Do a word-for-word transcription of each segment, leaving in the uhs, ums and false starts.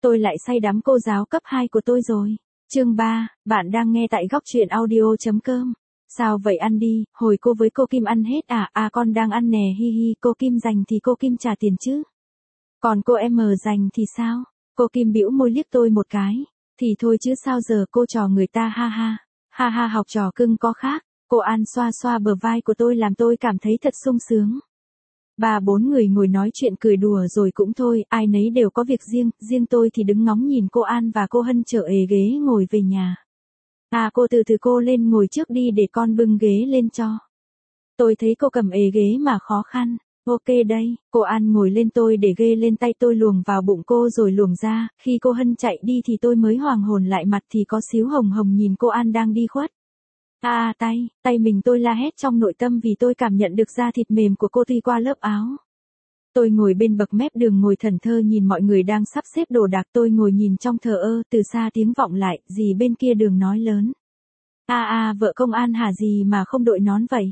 Tôi lại say đắm cô giáo cấp hai của tôi rồi. Chương ba, bạn đang nghe tại góc truyện audio.com. Sao vậy ăn đi, hồi cô với cô Kim ăn hết à, à con đang ăn nè hi hi, cô Kim dành thì cô Kim trả tiền chứ. Còn cô em dành thì sao? Cô Kim bĩu môi liếc tôi một cái. Thì thôi chứ sao giờ cô trò người ta ha ha. Ha ha học trò cưng có khác. Cô An xoa xoa bờ vai của tôi làm tôi cảm thấy thật sung sướng. Ba bốn người ngồi nói chuyện cười đùa rồi cũng thôi, ai nấy đều có việc riêng, riêng tôi thì đứng ngóng nhìn cô An và cô Hân chở ề ghế ngồi về nhà. À cô từ từ cô lên ngồi trước đi để con bưng ghế lên cho. Tôi thấy cô cầm ề ghế mà khó khăn. Ok đây, cô An ngồi lên tôi để ghê lên tay tôi luồng vào bụng cô rồi luồng ra, khi cô Hân chạy đi thì tôi mới hoàng hồn lại mặt thì có xíu hồng hồng nhìn cô An đang đi khuất. À tay, tay mình tôi la hét trong nội tâm vì tôi cảm nhận được da thịt mềm của cô tuy qua lớp áo. Tôi ngồi bên bậc mép đường ngồi thẫn thờ nhìn mọi người đang sắp xếp đồ đạc, tôi ngồi nhìn trong thờ ơ, từ xa tiếng vọng lại, dì bên kia đường nói lớn. À à vợ công an hả gì mà không đội nón vậy?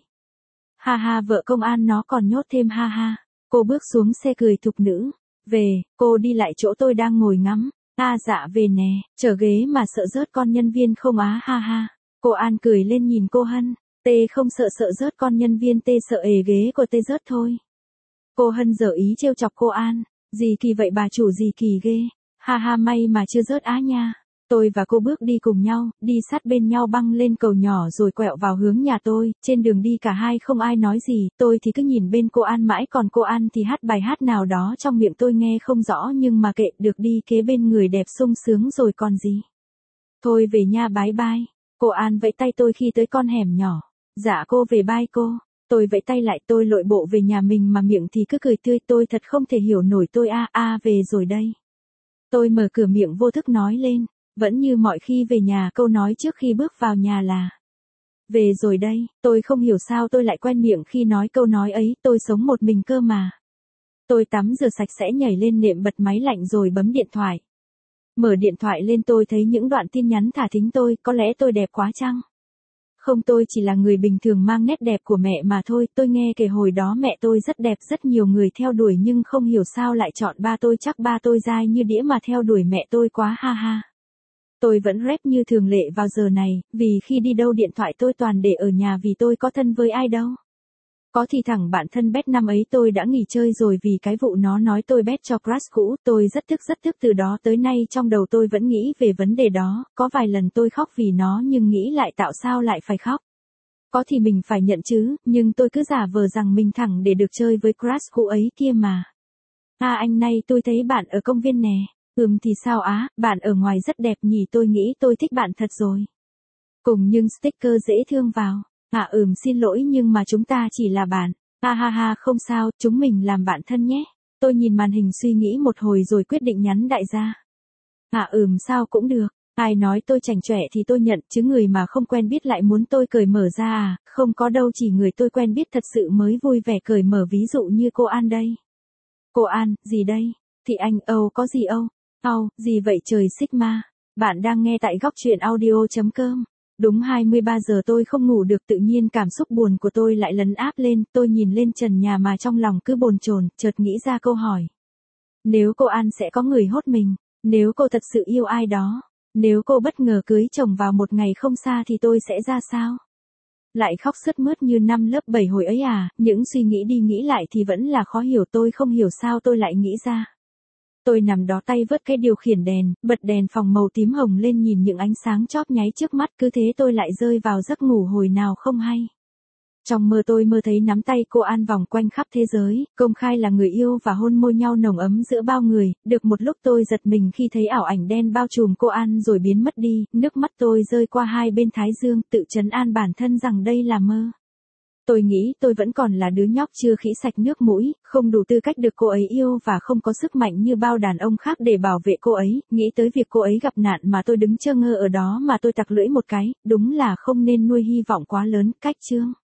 Ha ha vợ công an nó còn nhốt thêm ha ha. Cô bước xuống xe cười thục nữ. Về, cô đi lại chỗ tôi đang ngồi ngắm. À dạ về nè, chở ghế mà sợ rớt con nhân viên không á ha ha. Cô An cười lên nhìn cô Hân. Tê không sợ sợ rớt con nhân viên, tê sợ ề ghế của tê rớt thôi. Cô Hân giở ý trêu chọc cô An. Gì kỳ vậy bà chủ, gì kỳ ghê. Ha ha may mà chưa rớt á nha. Tôi và cô bước đi cùng nhau, đi sát bên nhau băng lên cầu nhỏ rồi quẹo vào hướng nhà tôi, trên đường đi cả hai không ai nói gì, tôi thì cứ nhìn bên cô An mãi, còn cô An thì hát bài hát nào đó trong miệng tôi nghe không rõ nhưng mà kệ, được đi kế bên người đẹp sung sướng rồi còn gì. Thôi về nha bái bai. Cô An vẫy tay tôi khi tới con hẻm nhỏ. Dạ cô về bye cô. Tôi vẫy tay lại, tôi lội bộ về nhà mình mà miệng thì cứ cười tươi, tôi thật không thể hiểu nổi, tôi a a à, về rồi đây. Tôi mở cửa miệng vô thức nói lên, vẫn như mọi khi về nhà, câu nói trước khi bước vào nhà là về rồi đây. Tôi không hiểu sao tôi lại quen miệng khi nói câu nói ấy, tôi sống một mình cơ mà. Tôi tắm rửa sạch sẽ nhảy lên nệm bật máy lạnh rồi bấm điện thoại. Mở điện thoại lên tôi thấy những đoạn tin nhắn thả thính tôi, có lẽ tôi đẹp quá chăng? Không, tôi chỉ là người bình thường mang nét đẹp của mẹ mà thôi, tôi nghe kể hồi đó mẹ tôi rất đẹp, rất nhiều người theo đuổi nhưng không hiểu sao lại chọn ba tôi, chắc ba tôi dai như đĩa mà theo đuổi mẹ tôi quá ha ha. Tôi vẫn rep như thường lệ vào giờ này, vì khi đi đâu điện thoại tôi toàn để ở nhà vì tôi có thân với ai đâu. Có thì thẳng bạn thân bet năm ấy tôi đã nghỉ chơi rồi vì cái vụ nó nói tôi bet cho crush cũ, tôi rất tức rất tức từ đó tới nay trong đầu tôi vẫn nghĩ về vấn đề đó, có vài lần tôi khóc vì nó nhưng nghĩ lại tạo sao lại phải khóc. Có thì mình phải nhận chứ, nhưng tôi cứ giả vờ rằng mình thẳng để được chơi với crush cũ ấy kia mà. À anh này tôi thấy bạn ở công viên nè. Ừm thì sao á, bạn ở ngoài rất đẹp nhỉ, tôi nghĩ tôi thích bạn thật rồi. Cùng nhưng sticker dễ thương vào. À ừm xin lỗi nhưng mà chúng ta chỉ là bạn. Ha ha ha không sao, chúng mình làm bạn thân nhé. Tôi nhìn màn hình suy nghĩ một hồi rồi quyết định nhắn đại gia. À ừm sao cũng được. Ai nói tôi chảnh chọe thì tôi nhận, chứ người mà không quen biết lại muốn tôi cởi mở ra à, không có đâu, chỉ người tôi quen biết thật sự mới vui vẻ cởi mở, ví dụ như cô An đây. Cô An, gì đây? Thì anh, âu có gì âu? Âu, gì vậy trời Sigma? Bạn đang nghe tại góc truyện audio.com. Đúng hai mươi ba giờ tôi không ngủ được, tự nhiên cảm xúc buồn của tôi lại lấn áp lên, tôi nhìn lên trần nhà mà trong lòng cứ bồn chồn, chợt nghĩ ra câu hỏi. Nếu cô An sẽ có người hốt mình, nếu cô thật sự yêu ai đó, nếu cô bất ngờ cưới chồng vào một ngày không xa thì tôi sẽ ra sao? Lại khóc sướt mướt như năm lớp bảy hồi ấy à, những suy nghĩ đi nghĩ lại thì vẫn là khó hiểu, tôi không hiểu sao tôi lại nghĩ ra. Tôi nằm đó tay vớt cái điều khiển đèn, bật đèn phòng màu tím hồng lên nhìn những ánh sáng chóp nháy trước mắt, cứ thế tôi lại rơi vào giấc ngủ hồi nào không hay. Trong mơ tôi mơ thấy nắm tay cô An vòng quanh khắp thế giới, công khai là người yêu và hôn môi nhau nồng ấm giữa bao người, được một lúc tôi giật mình khi thấy ảo ảnh đen bao trùm cô An rồi biến mất đi, nước mắt tôi rơi qua hai bên thái dương, tự trấn an bản thân rằng đây là mơ. Tôi nghĩ tôi vẫn còn là đứa nhóc chưa khĩ sạch nước mũi, không đủ tư cách được cô ấy yêu và không có sức mạnh như bao đàn ông khác để bảo vệ cô ấy, nghĩ tới việc cô ấy gặp nạn mà tôi đứng chơ ngơ ở đó mà tôi tặc lưỡi một cái, đúng là không nên nuôi hy vọng quá lớn, cách chương.